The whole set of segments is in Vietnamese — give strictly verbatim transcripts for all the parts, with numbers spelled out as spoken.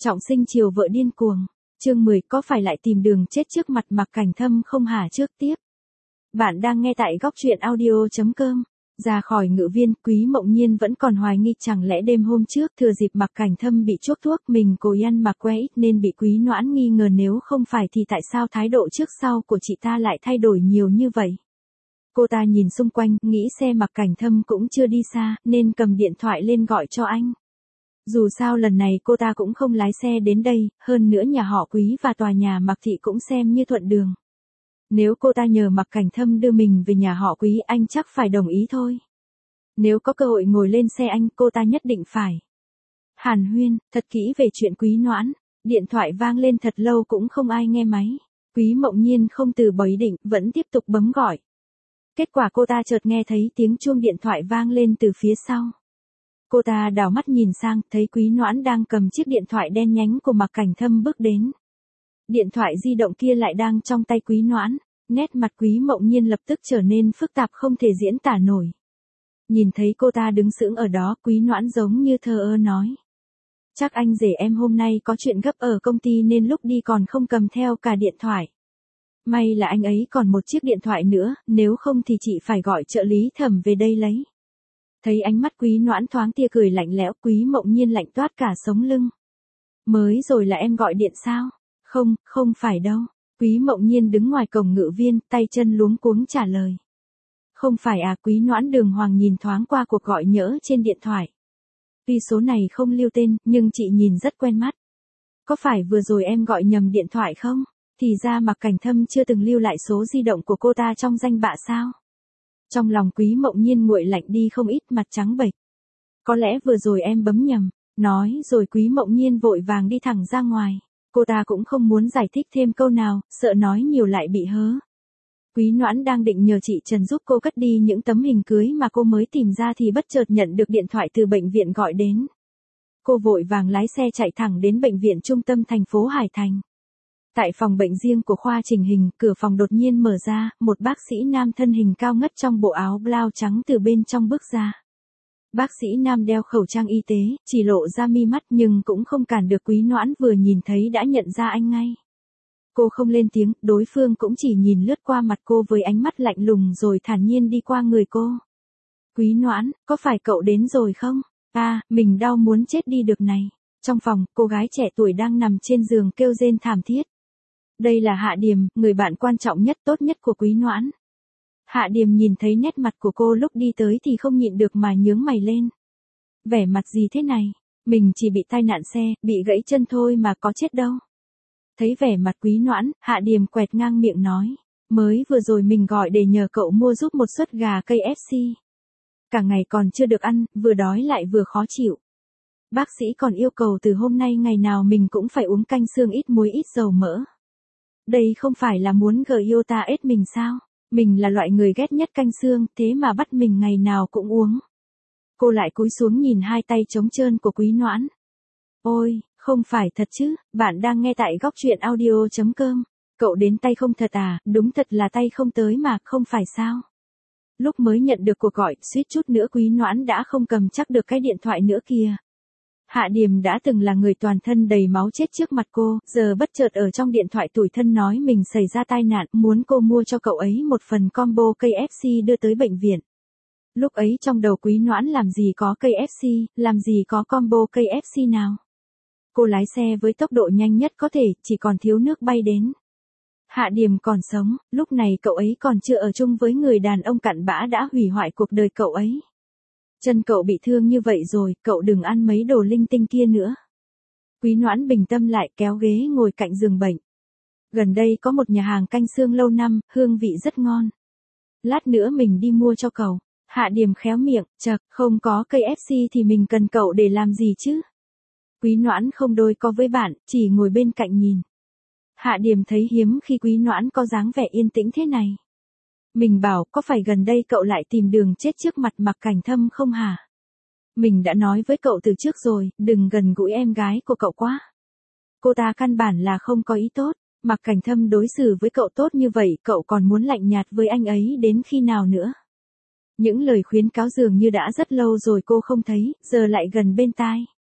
Trọng sinh chiều vợ điên cuồng. Chương mười, có phải lại tìm đường chết trước mặt Mạc Cảnh Thâm không hả? Trước tiếp. Bạn đang nghe tại góc truyện audio chấm com. Ra khỏi ngự viên, Quý Mộng Nhiên vẫn còn hoài nghi chẳng lẽ đêm hôm trước thừa dịp Mạc Cảnh Thâm bị chuốc thuốc mình cố ăn mặc que ít nên bị Quý Noãn nghi ngờ, nếu không phải thì tại sao thái độ trước sau của chị ta lại thay đổi nhiều như vậy. Cô ta nhìn xung quanh, nghĩ xe Mạc Cảnh Thâm cũng chưa đi xa, nên cầm điện thoại lên gọi cho anh. Dù sao lần này cô ta cũng không lái xe đến đây, hơn nữa nhà họ Quý và tòa nhà Mạc Thị cũng xem như thuận đường. Nếu cô ta nhờ Mạc Cảnh Thâm đưa mình về nhà họ Quý, anh chắc phải đồng ý thôi. Nếu có cơ hội ngồi lên xe anh, cô ta nhất định phải hàn huyên thật kỹ về chuyện Quý Noãn. Điện thoại vang lên thật lâu cũng không ai nghe máy. Quý Mộng Nhiên không từ bỏ ý định, vẫn tiếp tục bấm gọi. Kết quả cô ta chợt nghe thấy tiếng chuông điện thoại vang lên từ phía sau. Cô ta đảo mắt nhìn sang, thấy Quý Noãn đang cầm chiếc điện thoại đen nhánh của Mạc Cảnh Thâm bước đến. Điện thoại di động kia lại đang trong tay Quý Noãn. Nét mặt Quý Mộng Nhiên lập tức trở nên phức tạp không thể diễn tả nổi. Nhìn thấy cô ta đứng sững ở đó, Quý Noãn giống như thờ ơ nói. Chắc anh rể em hôm nay có chuyện gấp ở công ty nên lúc đi còn không cầm theo cả điện thoại. May là anh ấy còn một chiếc điện thoại nữa, nếu không thì chị phải gọi trợ lý Thẩm về đây lấy. Thấy ánh mắt Quý Noãn thoáng tia cười lạnh lẽo, Quý Mộng Nhiên lạnh toát cả sống lưng. Mới rồi là em gọi điện sao? Không, không phải đâu. Quý Mộng Nhiên đứng ngoài cổng ngự viên, tay chân luống cuống trả lời. Không phải à? Quý Noãn đường hoàng nhìn thoáng qua cuộc gọi nhỡ trên điện thoại. Tuy số này không lưu tên, nhưng chị nhìn rất quen mắt. Có phải vừa rồi em gọi nhầm điện thoại không? Thì ra Mạc Cảnh Thâm chưa từng lưu lại số di động của cô ta trong danh bạ sao? Trong lòng Quý Mộng Nhiên nguội lạnh đi không ít, mặt trắng bệch. Có lẽ vừa rồi em bấm nhầm. Nói rồi Quý Mộng Nhiên vội vàng đi thẳng ra ngoài. Cô ta cũng không muốn giải thích thêm câu nào, sợ nói nhiều lại bị hớ. Quý Noãn đang định nhờ chị Trần giúp cô cất đi những tấm hình cưới mà cô mới tìm ra thì bất chợt nhận được điện thoại từ bệnh viện gọi đến. Cô vội vàng lái xe chạy thẳng đến bệnh viện trung tâm thành phố Hải Thành. Tại phòng bệnh riêng của khoa chỉnh hình, cửa phòng đột nhiên mở ra, một bác sĩ nam thân hình cao ngất trong bộ áo blau trắng từ bên trong bước ra. Bác sĩ nam đeo khẩu trang y tế, chỉ lộ ra mi mắt nhưng cũng không cản được Quý Noãn, vừa nhìn thấy đã nhận ra anh ngay. Cô không lên tiếng, đối phương cũng chỉ nhìn lướt qua mặt cô với ánh mắt lạnh lùng rồi thản nhiên đi qua người cô. Quý Noãn, có phải cậu đến rồi không? À, mình đau muốn chết đi được này. Trong phòng, cô gái trẻ tuổi đang nằm trên giường kêu rên thảm thiết. Đây là Hạ Điềm, người bạn quan trọng nhất tốt nhất của Quý Noãn. Hạ Điềm nhìn thấy nét mặt của cô lúc đi tới thì không nhịn được mà nhướng mày lên. Vẻ mặt gì thế này? Mình chỉ bị tai nạn xe, bị gãy chân thôi mà có chết đâu. Thấy vẻ mặt Quý Noãn, Hạ Điềm quẹt ngang miệng nói. Mới vừa rồi mình gọi để nhờ cậu mua giúp một suất gà ca ép xê. Cả ngày còn chưa được ăn, vừa đói lại vừa khó chịu. Bác sĩ còn yêu cầu từ hôm nay ngày nào mình cũng phải uống canh xương ít muối ít dầu mỡ. Đây không phải là muốn gờ yêu ta ết mình sao? Mình là loại người ghét nhất canh xương, thế mà bắt mình ngày nào cũng uống. Cô lại cúi xuống nhìn hai tay trống trơn của Quý Noãn. Ôi, không phải thật chứ, bạn đang nghe tại góc truyện audio chấm com. Cậu đến tay không thật à? Đúng thật là tay không tới mà, không phải sao? Lúc mới nhận được cuộc gọi, suýt chút nữa Quý Noãn đã không cầm chắc được cái điện thoại nữa kìa. Hạ Điềm đã từng là người toàn thân đầy máu chết trước mặt cô, giờ bất chợt ở trong điện thoại tủi thân nói mình xảy ra tai nạn, muốn cô mua cho cậu ấy một phần combo ca ép xê đưa tới bệnh viện. Lúc ấy trong đầu Quý Noãn làm gì có ca ép xê, làm gì có combo ca ép xê nào. Cô lái xe với tốc độ nhanh nhất có thể, chỉ còn thiếu nước bay đến. Hạ Điềm còn sống, lúc này cậu ấy còn chưa ở chung với người đàn ông cặn bã đã hủy hoại cuộc đời cậu ấy. Chân cậu bị thương như vậy rồi, cậu đừng ăn mấy đồ linh tinh kia nữa. Quý Noãn bình tâm lại, kéo ghế ngồi cạnh giường bệnh. Gần đây có một nhà hàng canh xương lâu năm, hương vị rất ngon. Lát nữa mình đi mua cho cậu. Hạ Điềm khéo miệng, chậc, không có ca ép xê thì mình cần cậu để làm gì chứ? Quý Noãn không đôi co với bạn, chỉ ngồi bên cạnh nhìn. Hạ Điềm thấy hiếm khi Quý Noãn có dáng vẻ yên tĩnh thế này. Mình bảo, có phải gần đây cậu lại tìm đường chết trước mặt Mạc Cảnh Thâm không hả? Mình đã nói với cậu từ trước rồi, đừng gần gũi em gái của cậu quá. Cô ta căn bản là không có ý tốt, Mạc Cảnh Thâm đối xử với cậu tốt như vậy, cậu còn muốn lạnh nhạt với anh ấy đến khi nào nữa? Những lời khuyến cáo dường như đã rất lâu rồi cô không thấy, giờ lại gần bên tai.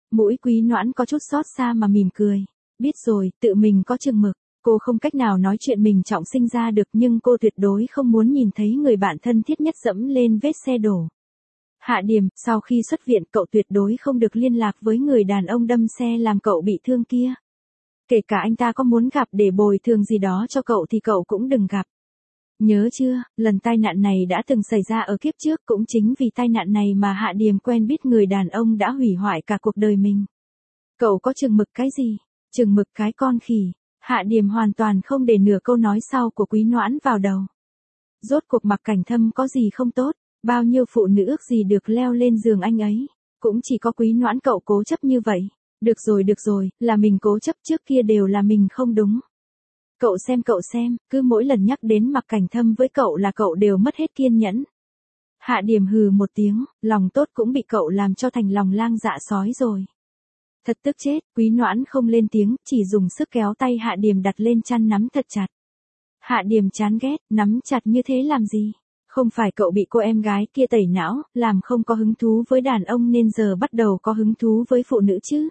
Mũi Quý Noãn có chút xót xa mà mỉm cười. Biết rồi, tự mình có chừng mực. Cô không cách nào nói chuyện mình trọng sinh ra được nhưng cô tuyệt đối không muốn nhìn thấy người bạn thân thiết nhất dẫm lên vết xe đổ. Hạ Điềm, sau khi xuất viện cậu tuyệt đối không được liên lạc với người đàn ông đâm xe làm cậu bị thương kia. Kể cả anh ta có muốn gặp để bồi thường gì đó cho cậu thì cậu cũng đừng gặp. Nhớ chưa, lần tai nạn này đã từng xảy ra ở kiếp trước, cũng chính vì tai nạn này mà Hạ Điềm quen biết người đàn ông đã hủy hoại cả cuộc đời mình. Cậu có chừng mực cái gì? Chừng mực cái con khỉ. Hạ Điềm hoàn toàn không để nửa câu nói sau của Quý Noãn vào đầu. Rốt cuộc Mạc Cảnh Thâm có gì không tốt, bao nhiêu phụ nữ ước gì được leo lên giường anh ấy. Cũng chỉ có Quý Noãn cậu cố chấp như vậy. Được rồi được rồi, là mình cố chấp, trước kia đều là mình không đúng. Cậu xem cậu xem, cứ mỗi lần nhắc đến Mạc Cảnh Thâm với cậu là cậu đều mất hết kiên nhẫn. Hạ Điềm hừ một tiếng, lòng tốt cũng bị cậu làm cho thành lòng lang dạ sói rồi. Thật tức chết, Quý Noãn không lên tiếng, chỉ dùng sức kéo tay Hạ Điềm đặt lên chăn nắm thật chặt. Hạ Điềm chán ghét, nắm chặt như thế làm gì? Không phải cậu bị cô em gái kia tẩy não, làm không có hứng thú với đàn ông nên giờ bắt đầu có hứng thú với phụ nữ chứ?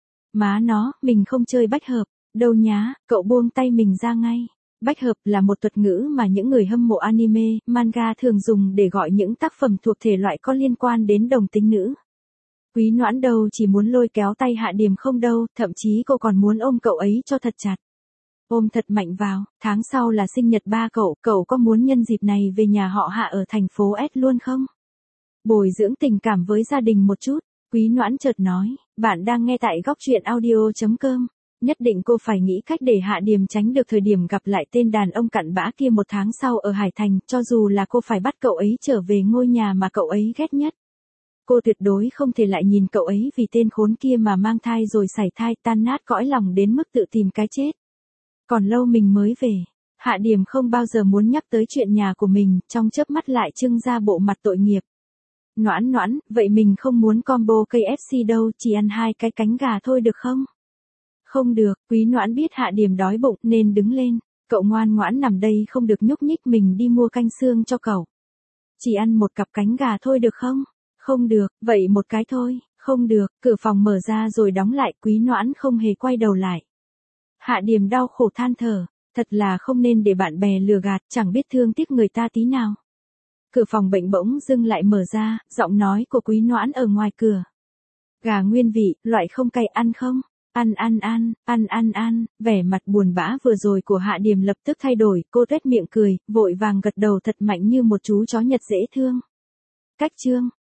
Má nó, mình không chơi bách hợp. Đâu nhá, cậu buông tay mình ra ngay. Bách hợp là một thuật ngữ mà những người hâm mộ anime, manga thường dùng để gọi những tác phẩm thuộc thể loại có liên quan đến đồng tính nữ. Quý Noãn đâu chỉ muốn lôi kéo tay Hạ Điềm không đâu, thậm chí cô còn muốn ôm cậu ấy cho thật chặt. Ôm thật mạnh vào, tháng sau là sinh nhật ba cậu, cậu có muốn nhân dịp này về nhà họ Hạ ở thành phố S luôn không? Bồi dưỡng tình cảm với gia đình một chút, Quý Noãn chợt nói, bạn đang nghe tại góc truyện audio chấm com. Nhất định cô phải nghĩ cách để Hạ Điềm tránh được thời điểm gặp lại tên đàn ông cặn bã kia một tháng sau ở Hải Thành, cho dù là cô phải bắt cậu ấy trở về ngôi nhà mà cậu ấy ghét nhất. Cô tuyệt đối không thể lại nhìn cậu ấy vì tên khốn kia mà mang thai rồi sảy thai, tan nát cõi lòng đến mức tự tìm cái chết. Còn lâu mình mới về. Hạ Điềm không bao giờ muốn nhắc tới chuyện nhà của mình, trong chớp mắt lại trưng ra bộ mặt tội nghiệp. Noãn Noãn, vậy mình không muốn combo ca ép xê đâu, chỉ ăn hai cái cánh gà thôi được không? Không được, Quý Noãn biết Hạ Điềm đói bụng nên đứng lên. Cậu ngoan ngoãn nằm đây không được nhúc nhích, mình đi mua canh xương cho cậu. Chỉ ăn một cặp cánh gà thôi được không? Không được, vậy một cái thôi. Không được, cửa phòng mở ra rồi đóng lại, Quý Noãn không hề quay đầu lại. Hạ Điềm đau khổ than thở, thật là không nên để bạn bè lừa gạt, chẳng biết thương tiếc người ta tí nào. Cửa phòng bệnh bỗng dưng lại mở ra, giọng nói của Quý Noãn ở ngoài cửa. Gà nguyên vị, loại không cay ăn không? Ăn ăn ăn, ăn ăn ăn, vẻ mặt buồn bã vừa rồi của Hạ Điềm lập tức thay đổi, cô tuét miệng cười, vội vàng gật đầu thật mạnh như một chú chó Nhật dễ thương. Cách chương